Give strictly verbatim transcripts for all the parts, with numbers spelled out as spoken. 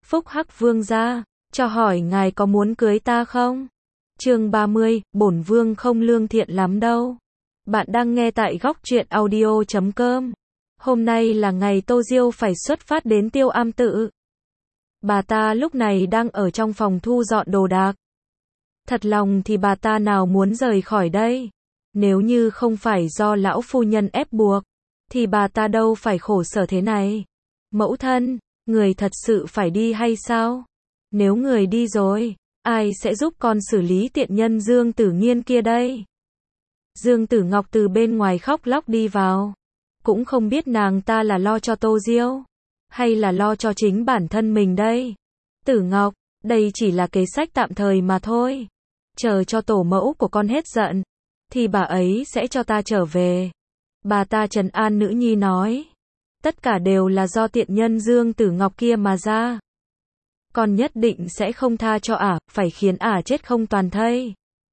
Phúc Hắc Vương gia, cho hỏi ngài có muốn cưới ta không? Chương ba mươi, bổn vương không lương thiện lắm đâu. Bạn đang nghe tại góc truyện audio chấm com. Hôm nay là ngày Tô Diêu phải xuất phát đến Tiêu Am Tự. Bà ta lúc này đang ở trong phòng thu dọn đồ đạc. Thật lòng thì bà ta nào muốn rời khỏi đây. Nếu như không phải do lão phu nhân ép buộc, thì bà ta đâu phải khổ sở thế này. Mẫu thân, người thật sự phải đi hay sao? Nếu người đi rồi, ai sẽ giúp con xử lý tiện nhân Dương Tử Nghiên kia đây? Dương Tử Ngọc từ bên ngoài khóc lóc đi vào. Cũng không biết nàng ta là lo cho Tô Diêu, hay là lo cho chính bản thân mình đây. Tử Ngọc, đây chỉ là kế sách tạm thời mà thôi. Chờ cho tổ mẫu của con hết giận, thì bà ấy sẽ cho ta trở về. Bà ta trấn an nữ nhi nói. Tất cả đều là do tiện nhân Dương Tử Ngọc kia mà ra. Con nhất định sẽ không tha cho ả, phải khiến ả chết không toàn thây.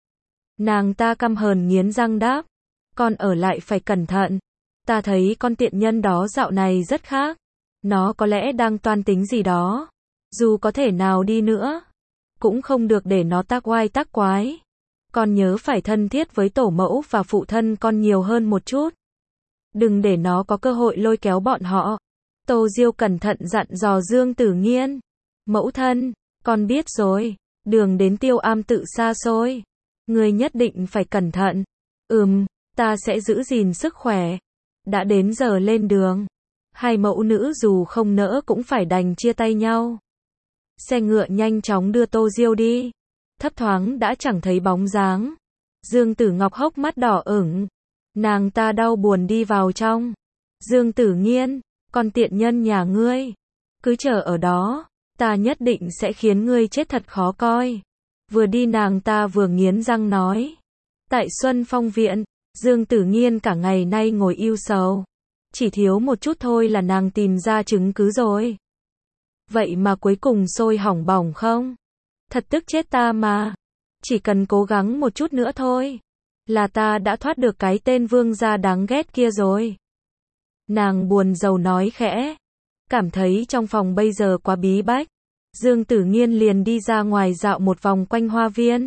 Nàng ta căm hờn nghiến răng đáp. Con ở lại phải cẩn thận. Ta thấy con tiện nhân đó dạo này rất khác. Nó có lẽ đang toan tính gì đó. Dù có thể nào đi nữa, cũng không được để nó tác oai tác quái. Con nhớ phải thân thiết với tổ mẫu và phụ thân con nhiều hơn một chút. Đừng để nó có cơ hội lôi kéo bọn họ. Tô Diêu cẩn thận dặn dò Dương Tử Nghiên. Mẫu thân, con biết rồi. Đường đến Tiêu Am Tự xa xôi. Người nhất định phải cẩn thận. Ừm, ta sẽ giữ gìn sức khỏe. Đã đến giờ lên đường. Hai mẫu nữ dù không nỡ cũng phải đành chia tay nhau. Xe ngựa nhanh chóng đưa Tô Diêu đi. Thấp thoáng đã chẳng thấy bóng dáng. Dương Tử Ngọc hốc mắt đỏ ửng. Nàng ta đau buồn đi vào trong. Dương Tử Nghiên, con tiện nhân nhà ngươi, cứ chờ ở đó, ta nhất định sẽ khiến ngươi chết thật khó coi. Vừa đi nàng ta vừa nghiến răng nói. Tại Xuân Phong Viện, Dương Tử Nghiên cả ngày nay ngồi ưu sầu. Chỉ thiếu một chút thôi là nàng tìm ra chứng cứ rồi. Vậy mà cuối cùng sôi hỏng bỏng không? Thật tức chết ta mà. Chỉ cần cố gắng một chút nữa thôi, là ta đã thoát được cái tên vương gia đáng ghét kia rồi. Nàng buồn rầu nói khẽ. Cảm thấy trong phòng bây giờ quá bí bách. Dương Tử Nghiên liền đi ra ngoài dạo một vòng quanh hoa viên.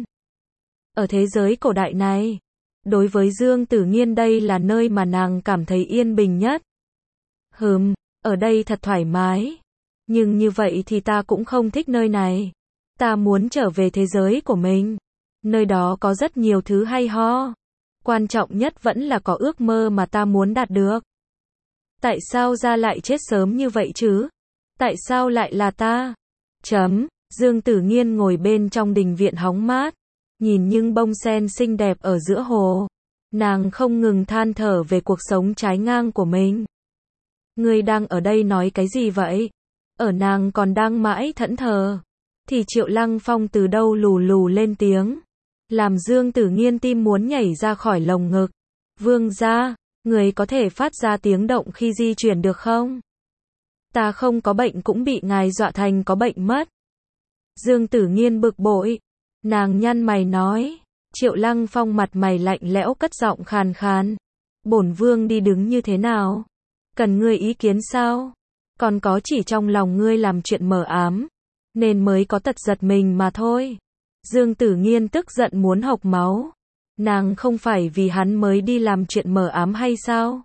Ở thế giới cổ đại này, đối với Dương Tử Nghiên đây là nơi mà nàng cảm thấy yên bình nhất. Hừm, ở đây thật thoải mái. Nhưng như vậy thì ta cũng không thích nơi này. Ta muốn trở về thế giới của mình. Nơi đó có rất nhiều thứ hay ho. Quan trọng nhất vẫn là có ước mơ mà ta muốn đạt được. Tại sao ra lại chết sớm như vậy chứ? Tại sao lại là ta? Chấm, Dương Tử Nghiên ngồi bên trong đình viện hóng mát. Nhìn những bông sen xinh đẹp ở giữa hồ. Nàng không ngừng than thở về cuộc sống trái ngang của mình. Ngươi đang ở đây nói cái gì vậy? Ở nàng còn đang mãi thẫn thờ, thì Triệu Lăng Phong từ đâu lù lù lên tiếng. Làm Dương Tử Nghiên tim muốn nhảy ra khỏi lồng ngực. Vương gia, người có thể phát ra tiếng động khi di chuyển được không? Ta không có bệnh cũng bị ngài dọa thành có bệnh mất. Dương Tử Nghiên bực bội. Nàng nhăn mày nói. Triệu Lăng Phong mặt mày lạnh lẽo cất giọng khàn khàn. Bổn vương đi đứng như thế nào? Cần ngươi ý kiến sao? Còn có chỉ trong lòng ngươi làm chuyện mờ ám, nên mới có tật giật mình mà thôi. Dương Tử Nghiên tức giận muốn hộc máu. Nàng không phải vì hắn mới đi làm chuyện mờ ám hay sao?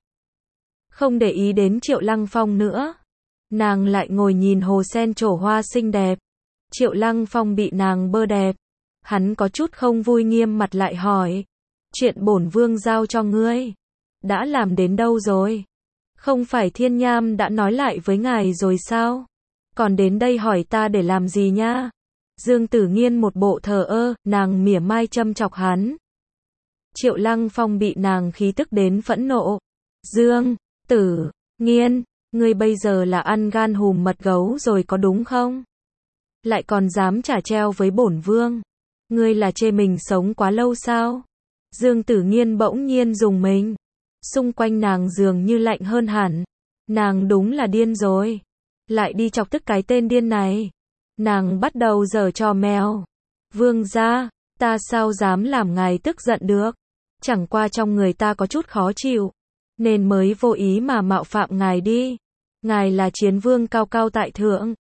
Không để ý đến Triệu Lăng Phong nữa. Nàng lại ngồi nhìn hồ sen trổ hoa xinh đẹp. Triệu Lăng Phong bị nàng bơ đẹp. Hắn có chút không vui nghiêm mặt lại hỏi. Chuyện bổn vương giao cho ngươi, đã làm đến đâu rồi? Không phải Thiên Nham đã nói lại với ngài rồi sao? Còn đến đây hỏi ta để làm gì nha? Dương Tử Nghiên một bộ thờ ơ, nàng mỉa mai châm chọc hắn. Triệu Lăng Phong bị nàng khí tức đến phẫn nộ. Dương Tử Nghiên, ngươi bây giờ là ăn gan hùm mật gấu rồi có đúng không? Lại còn dám trả treo với bổn vương. Ngươi là chê mình sống quá lâu sao? Dương Tử Nghiên bỗng nhiên rùng mình. Xung quanh nàng dường như lạnh hơn hẳn. Nàng đúng là điên rồi. Lại đi chọc tức cái tên điên này. Nàng bắt đầu giở trò mèo. Vương gia, ta sao dám làm ngài tức giận được? Chẳng qua trong người ta có chút khó chịu, nên mới vô ý mà mạo phạm ngài đi. Ngài là chiến vương cao cao tại thượng.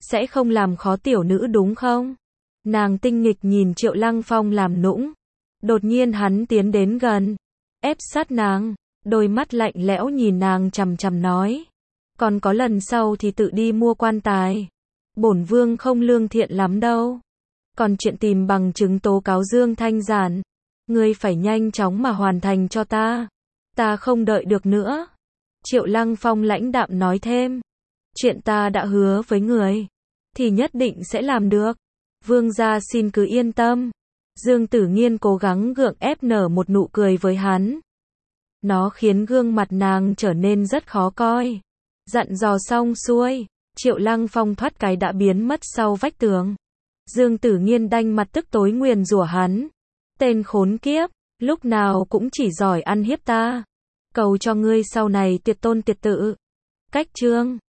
sẽ không làm khó tiểu nữ đúng không? Nàng tinh nghịch nhìn Triệu Lăng Phong làm nũng. Đột nhiên hắn tiến đến gần, ép sát nàng, đôi mắt lạnh lẽo nhìn nàng chằm chằm nói. Còn có lần sau thì tự đi mua quan tài. Bổn vương không lương thiện lắm đâu. Còn chuyện tìm bằng chứng tố cáo Dương Thanh Giản, ngươi phải nhanh chóng mà hoàn thành cho ta. Ta không đợi được nữa. Triệu Lăng Phong lãnh đạm nói thêm. Chuyện ta đã hứa với người, thì nhất định sẽ làm được. Vương gia xin cứ yên tâm. Dương Tử Nghiên cố gắng gượng ép nở một nụ cười với hắn. Nó khiến gương mặt nàng trở nên rất khó coi. Dặn dò xong xuôi, Triệu Lăng Phong thoát cái đã biến mất sau vách tường. Dương Tử Nghiên đanh mặt tức tối nguyền rủa hắn. Tên khốn kiếp, lúc nào cũng chỉ giỏi ăn hiếp ta. Cầu cho ngươi sau này tiệt tôn tiệt tự. Cách chương